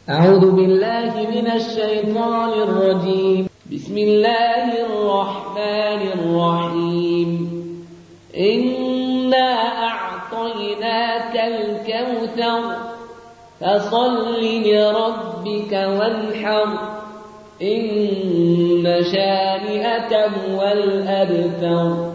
أعوذ بالله من الشيطان الرجيم. بسم الله الرحمن الرحيم. إنا أعطيناك الكوثر فصل لربك وانحر إن شانئك هو الأبتر.